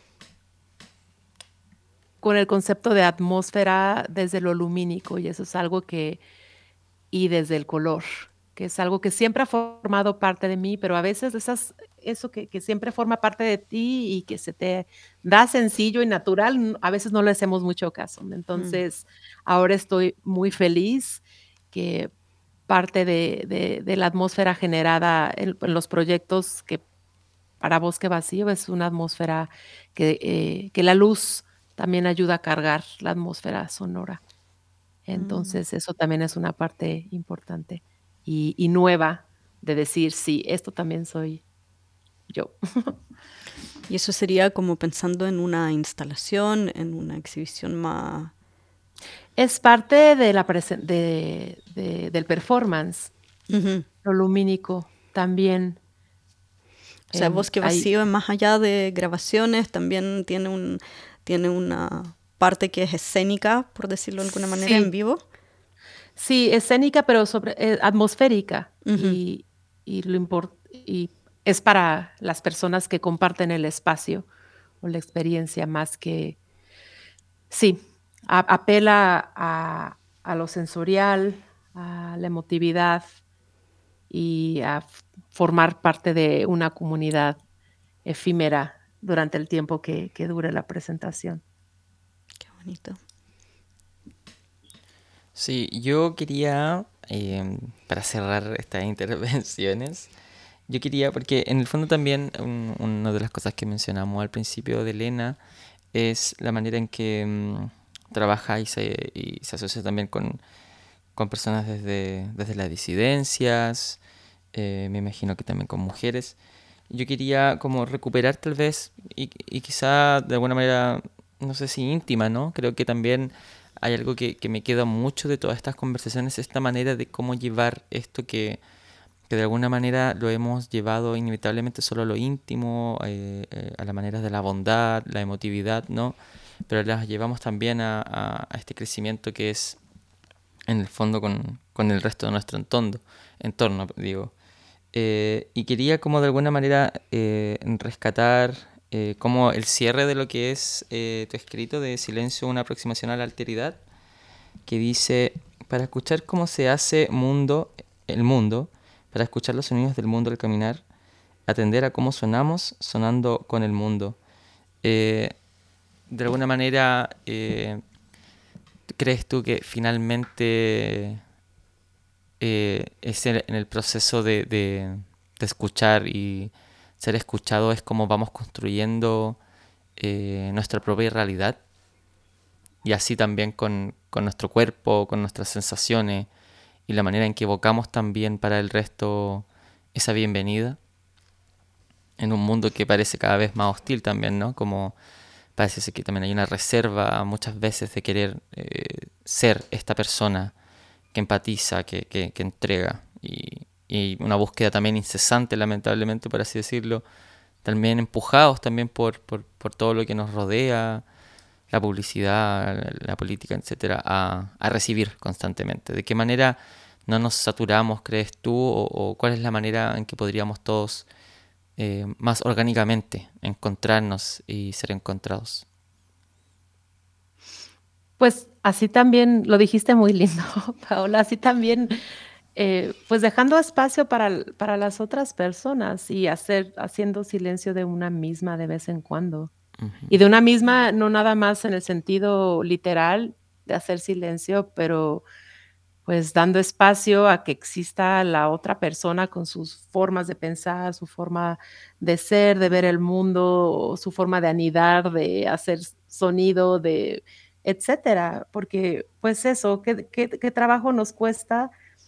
E: con el concepto de atmósfera desde lo lumínico, y eso es algo que y desde el color, que es algo que siempre ha formado parte de mí, pero a veces esas eso que que siempre forma parte de ti y que se te da sencillo y natural, n a veces no le hacemos mucho caso.
C: Mm.
E: Entonces, ahora estoy muy feliz que parte de de de la atmósfera generada en en los proyectos que para Bosque Vacío es una atmósfera que, eh, que la luz también ayuda a cargar la atmósfera sonora.
C: Mm.
E: Entonces, eso también es una parte importante y y nueva de decir: "Sí, esto también soy yo".
C: Y eso sería como pensando en una instalación, en una exhibición más...
E: Es parte de la presen de de del performance,
C: Ujú.
E: lo lumínico también,
C: O sea,
E: em,
C: Bosque
E: hay
C: Vacío es más allá de grabaciones, también tiene un, tiene una parte que es escénica, por decirlo de alguna manera, en
E: sí,
C: vivo.
E: sí, escénica, pero sobre eh, atmosférica,
C: Ujú.
E: y y lo impor y es para las personas que comparten el espacio o la experiencia más que sí, a apela a a lo sensorial, a la emotividad y a f formar parte de una comunidad efímera durante el tiempo que que dure la presentación.
C: Qué bonito.
D: Sí, yo quería, em, para cerrar estas intervenciones, yo quería, porque en el fondo también un- una de las cosas que mencionamos al principio de Elena es la manera en que mm, trabaja y se, y se asocia también con, con personas desde, desde las disidencias, eh, me imagino que también con mujeres. Yo quería como recuperar tal vez, y, y quizá de alguna manera, no sé si íntima, ¿no? Creo que también hay algo que, que me queda mucho de todas estas conversaciones, esta manera de cómo llevar esto que, que de alguna manera lo hemos llevado inevitablemente solo a lo íntimo, eh, eh, a la manera de la bondad, la emotividad, ¿no? Pero las llevamos también a, a- a este crecimiento que es en el fondo con, con el resto de nuestro entorno, entorno digo. Eh, y quería como de alguna manera eh, rescatar eh, como el cierre de lo que es eh, tu escrito de Silencio, una aproximación a la alteridad, que dice: para escuchar cómo se hace mundo, el mundo, para escuchar los sonidos del mundo al caminar, atender a cómo sonamos sonando con el mundo, eh, de alguna manera, eh, ¿crees tú que finalmente eh, es en en el proceso de, de- de escuchar y ser escuchado es como vamos construyendo eh, nuestra propia realidad? Y así también con, con nuestro cuerpo, con nuestras sensaciones y la manera en que evocamos también para el resto esa bienvenida en un mundo que parece cada vez más hostil también, ¿no? Como parece ser que también hay una reserva muchas veces de querer eh, ser esta persona que empatiza, que, que, que entrega y, y una búsqueda también incesante, lamentablemente, por así decirlo, también empujados también por, por, por todo lo que nos rodea, la publicidad, la política, etcétera, a, a recibir constantemente. ¿De qué manera no nos saturamos, crees tú, o, o cuál es la manera en que podríamos todos eh, más orgánicamente encontrarnos y ser encontrados?
E: Pues así también, lo dijiste muy lindo, Paola, así también, eh, pues dejando espacio para, l- para las otras personas y hacer, haciendo silencio de una misma de vez en cuando. Y de una misma, no nada más en el sentido literal de hacer silencio, pero pues dando espacio a que exista la otra persona con sus formas de pensar, su forma de ser, de ver el mundo, su forma de anidar, de hacer s- sonido, de etcétera. Porque, pues eso, ¿qué, qué- qué trabajo nos cuesta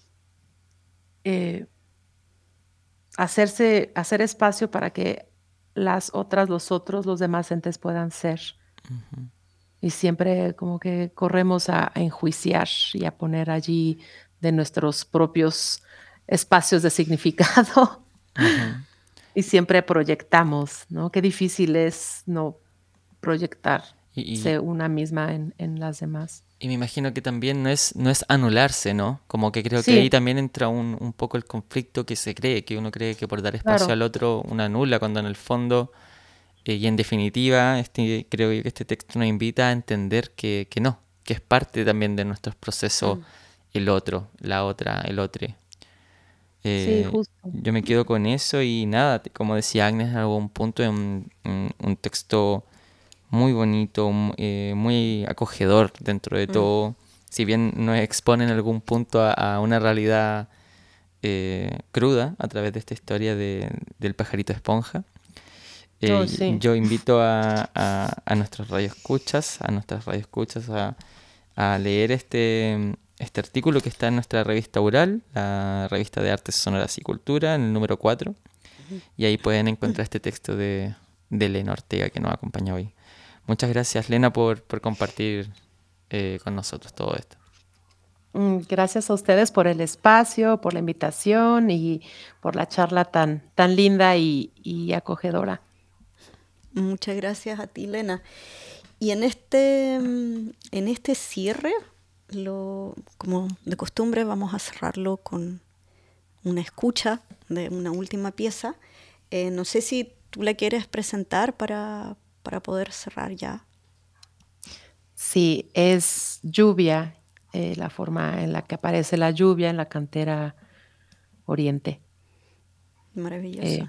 E: eh, hacerse, hacer espacio para que las otras, los otros, los demás entes puedan ser? Y siempre como que corremos a, a enjuiciar y a poner allí de nuestros propios espacios de significado
D: Ujú.
E: y siempre proyectamos, ¿no? Qué difícil es no
D: Y, y,
E: proyectarse una misma en, en las demás.
D: y me imagino que también no es, no es anularse, ¿no? Como que creo que ahí
E: Sí,
D: también entra un, un poco el conflicto que se cree, que uno cree que por dar espacio
E: claro.
D: al otro uno anula, cuando en el fondo, eh, y en definitiva, este, creo que este texto nos invita a entender que, que no, que es parte también de nuestros procesos
C: Mm.
D: el otro, la otra, el otro.
E: Sí,
D: Eh,
E: justo.
D: yo me quedo con eso y nada, te- como decía Agnes en algún punto, es un, un- un texto muy bonito, mu- eh, muy acogedor dentro de
C: Mm.
D: todo. Si bien nos expone en algún punto a, a una realidad eh, cruda a través de esta historia de- del pajarito esponja, eh,
E: Oh,
D: y-
E: sí.
D: yo invito a, a, a nuestros radioescuchas, a nuestras radioescuchas a, a leer este, este artículo que está en nuestra revista Ural, la revista de Artes Sonoras y Cultura, en el número cuatro, y ahí pueden encontrar este texto de, de Lena Ortega que nos acompaña hoy. Muchas gracias, Lena, por, por compartir eh, con nosotros todo esto.
E: Mm, Gracias a ustedes por el espacio, por la invitación y por la charla tan, tan linda y, y acogedora.
C: Muchas gracias a ti, Lena. Y en este, mm, en este cierre, lo, como de costumbre, vamos a cerrarlo con una escucha de una última pieza. Eh, no sé si tú la quieres presentar para, para poder cerrar ya.
E: Sí, es lluvia, eh, la forma en la que aparece la lluvia en la cantera oriente.
C: Maravilloso.
E: Eh,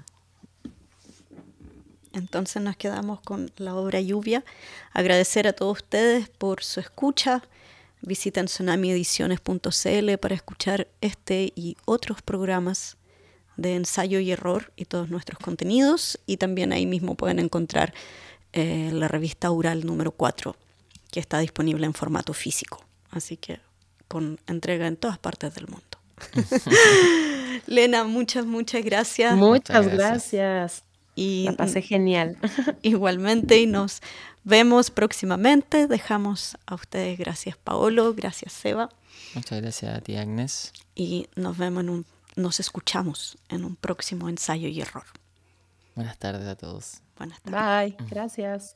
C: Entonces nos quedamos con la obra Lluvia. Agradecer a todos ustedes por su escucha. Visiten tsunami ediciones punto c l para escuchar este y otros programas de ensayo y error y todos nuestros contenidos. Y también ahí mismo pueden encontrar eh, la revista Ural número cuatro, que está disponible en formato físico. Así que con entrega en todas partes del mundo. Lena, muchas, muchas gracias.
D: Muchas
E: muchas
D: gracias.
E: gracias.
C: Y
E: La pasé genial.
C: igualmente, y nos vemos próximamente. Dejamos a ustedes, gracias Paolo, gracias Seba,
D: Muchas gracias a ti, Agnes.
C: y nos vemos en un, nos escuchamos en un próximo ensayo y error.
D: Buenas tardes a todos.
C: Buenas tardes.
E: Bye. Gracias.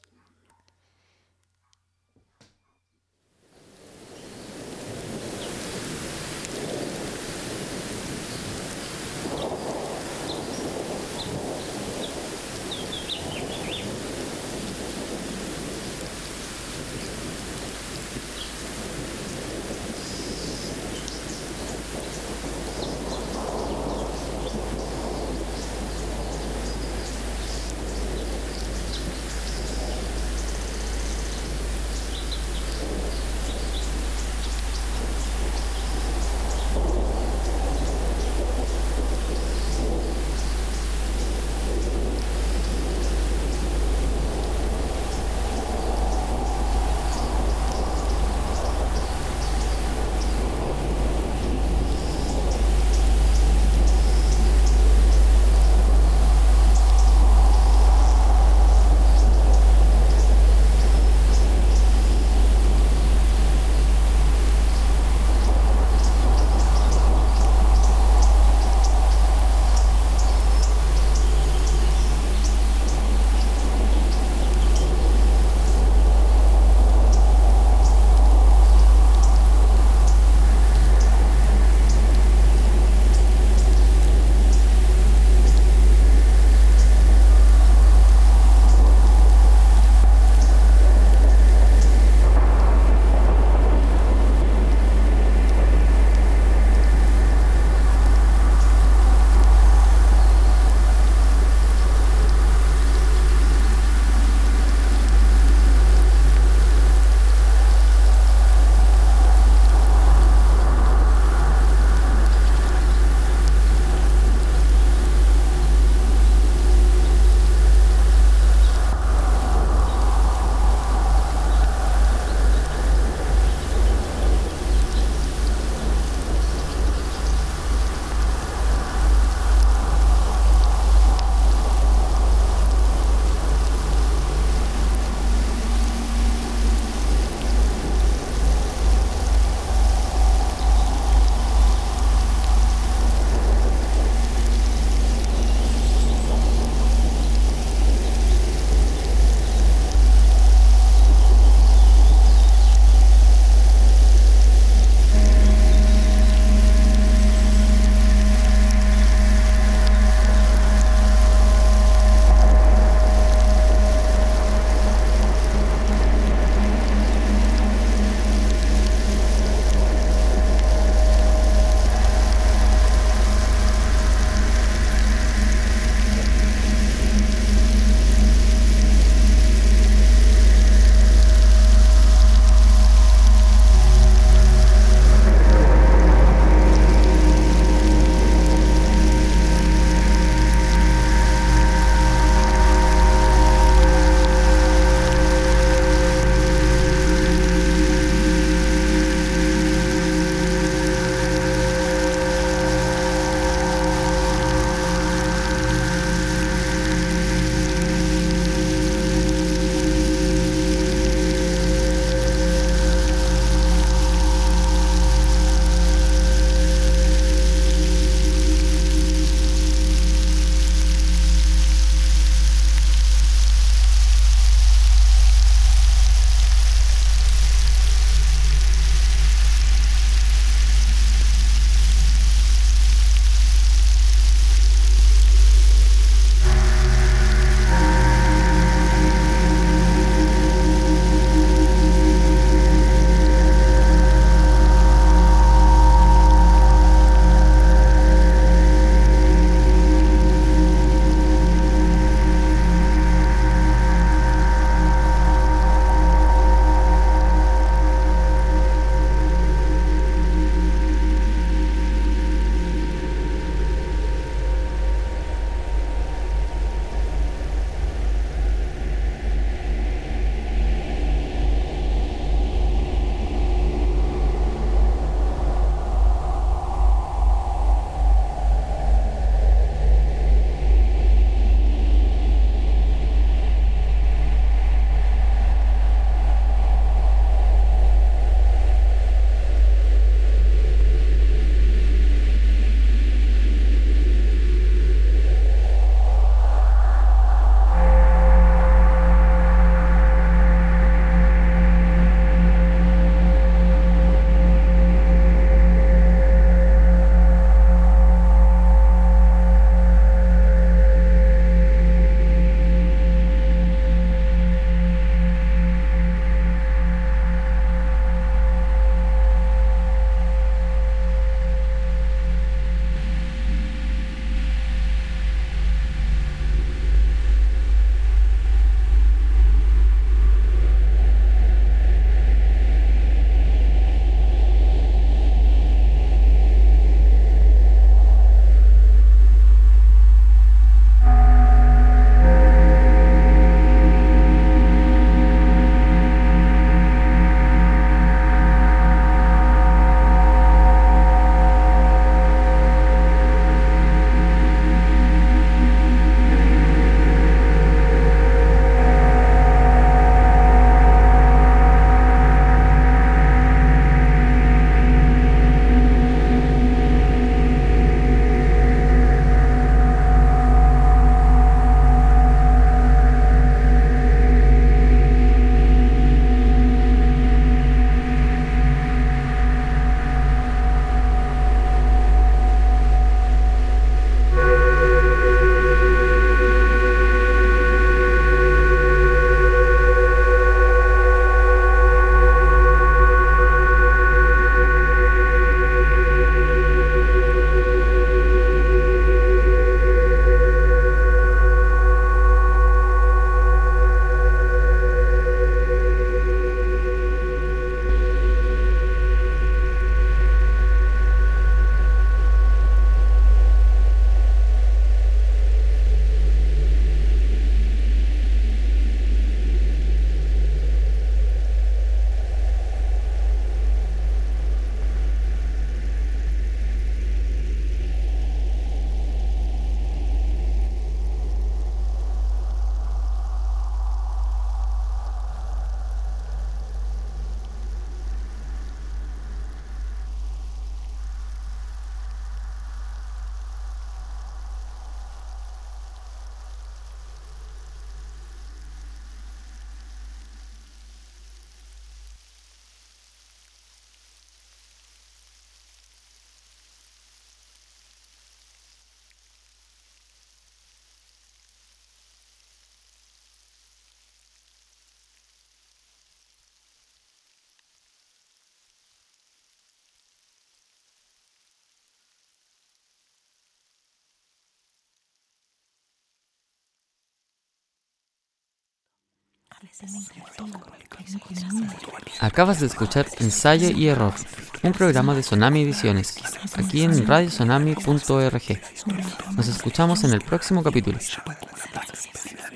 D: Acabas de escuchar Ensayo y Error, un programa de Sonami Ediciones, aquí en radio sonami punto org. Nos escuchamos en el próximo capítulo.